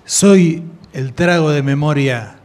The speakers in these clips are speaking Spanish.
Soy el trago de memoria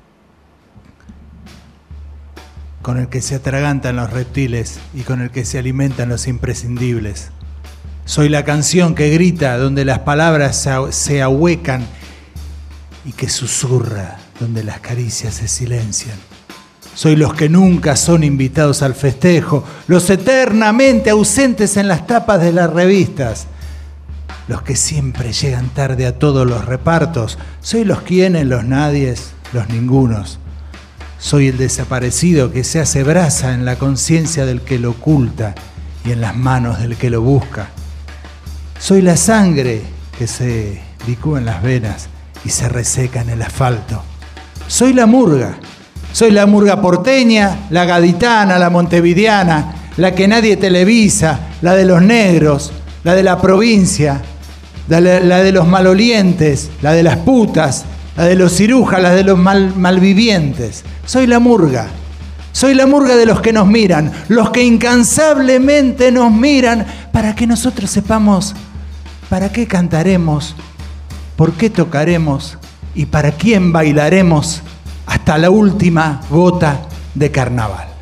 con el que se atragantan los reptiles y con el que se alimentan los imprescindibles. Soy la canción que grita donde las palabras se ahuecan y que susurra donde las caricias se silencian. Soy los que nunca son invitados al festejo, los eternamente ausentes en las tapas de las revistas, los que siempre llegan tarde a todos los repartos. Soy los quienes, los nadies, los ningunos. Soy el desaparecido que se hace brasa en la conciencia del que lo oculta y en las manos del que lo busca. Soy la sangre que se licúa en las venas y se reseca en el asfalto. Soy la murga porteña, la gaditana, la montevideana, la que nadie televisa, la de los negros, la de la provincia, la de los malolientes, la de las putas, la de los cirujas, la de los malvivientes. Soy la murga de los que nos miran, los que incansablemente nos miran para que nosotros sepamos para qué cantaremos, por qué tocaremos y para quién bailaremos hasta la última gota de carnaval.